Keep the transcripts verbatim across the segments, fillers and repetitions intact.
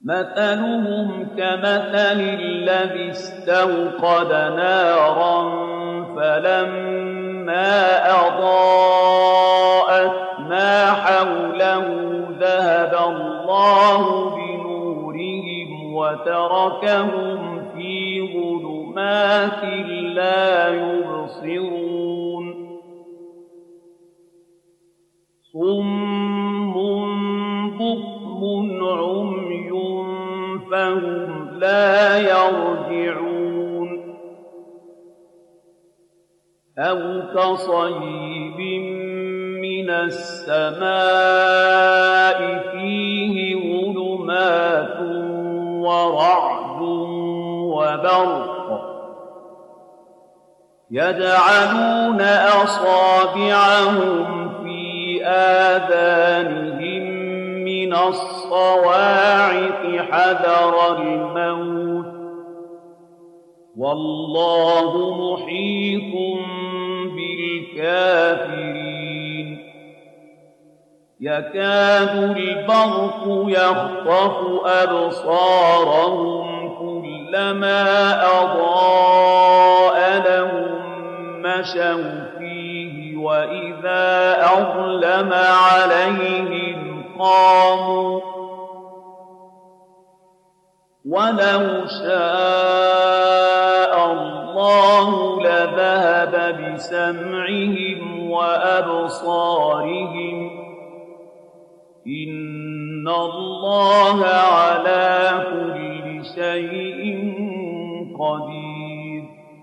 مَثَلُهُمْ كَمَثَلِ الَّذِي اسْتَوْقَدَ نَارًا فَلَمَّا أَضَاءَتْ مَا حَوْلَهُ ذَهَبَ اللَّهُ بِنُورِهِمْ وَتَرَكَهُمْ فِي ظُلُمَاتٍ لَّا يُبْصِرُونَ صُمٌّ بُكْمٌ عُمْيٌ فَهُمْ لَا يَرْجِعُونَ أَوْ كَصَيِّبٍ مِّنَ السَّمَاءِ فِيهِ ظُلُمَاتٌ وَرَعْدٌ وَبَرْقٌ يَجْعَلُونَ أَصَابِعَهُمْ فِي آذَانِهِم مِّنَ الصَّوَاعِقِ حَذَرَ الْمَوْتِ ۚ وَاللَّهُ مُحِيطٌ بِالْكَافِرِينَ يَكَادُ الْبَرْقُ يَخْطَفُ أَبْصَارَهُمْ كُلَّمَا أَضَاءَ لَهُم مَّشَوْا فِيهِ وَإِذَا أَظْلَمَ عَلَيْهِمْ قَامُوا ۚ وَلَوْ شَاءَ اللَّهُ لَذَهَبَ بِسَمْعِهِمْ وَأَبْصَارِهِمْ ۚ إِنَّ اللَّهَ عَلَىٰ كُلِّ شَيْءٍ قَدِيرٌ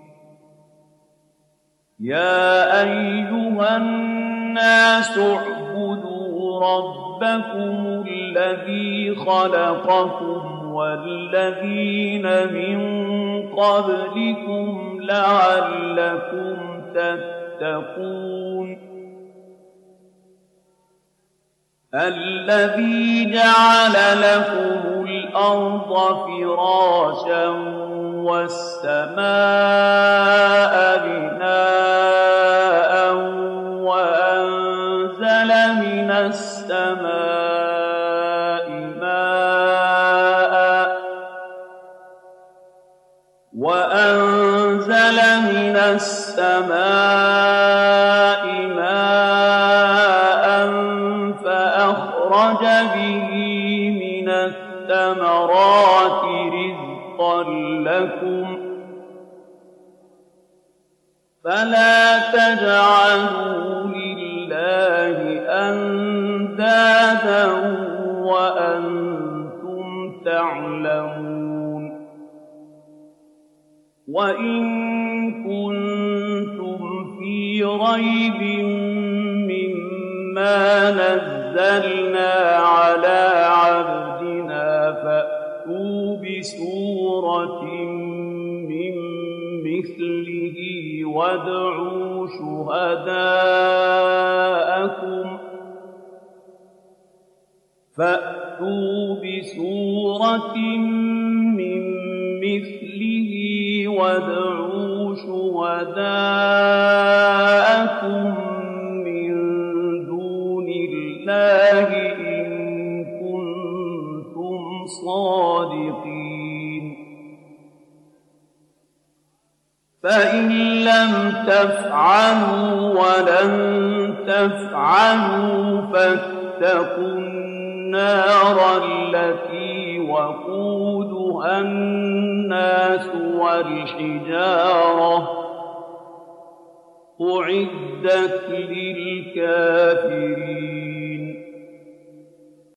يَا أَيُّهَا النَّاسُ اعْبُدُوا رَبَّكُمُ الَّذِي خَلَقَكُمْ وَالَّذِينَ مِن قَبْلِكُمْ لَعَلَّكُمْ تَتَّقُونَ الَّذِي جَعَلَ لَكُمُ الْأَرْضَ فِرَاشًا وَالسَّمَاءَ بِنَاءً وَأَنزَلَ مِنَ السَّمَاءِ مَاءً وَأَنزَلَ مِنَ السَّمَاءِ مَاءً فَأَخْرَجَ بِهِ مِنَ الثَّمَرَاتِ رِزْقًا لَّكُمْ ۖ فَلَا تَجْعَلُوا لِلَّهِ أَندَادًا وَأَنتُمْ تَعْلَمُونَ وَإِن كُنتُمْ فِي رَيْبٍ مِّمَّا نَزَّلْنَا عَلَىٰ عَبْدِنَا فَأْتُوا بِسُورَةٍ مِّن مِّثْلِهِ وَادْعُوا شُهَدَاءَكُمْ فَأْتُوا بِسُورَةٍ مِّن مِّثْلِهِ وَادْعُوا شُهَدَاءَكُم مِّن دُونِ اللَّهِ إِن كُنتُمْ صَادِقِينَ فَإِن لَّمْ تَفْعَلُوا وَلَن تَفْعَلُوا فَاتَّقُوا النَّارَ الَّتِي وَقُودُهَا النَّاسُ وَالْحِجَارَةُ أُعِدَّتْ لِلْكَافِرِينَ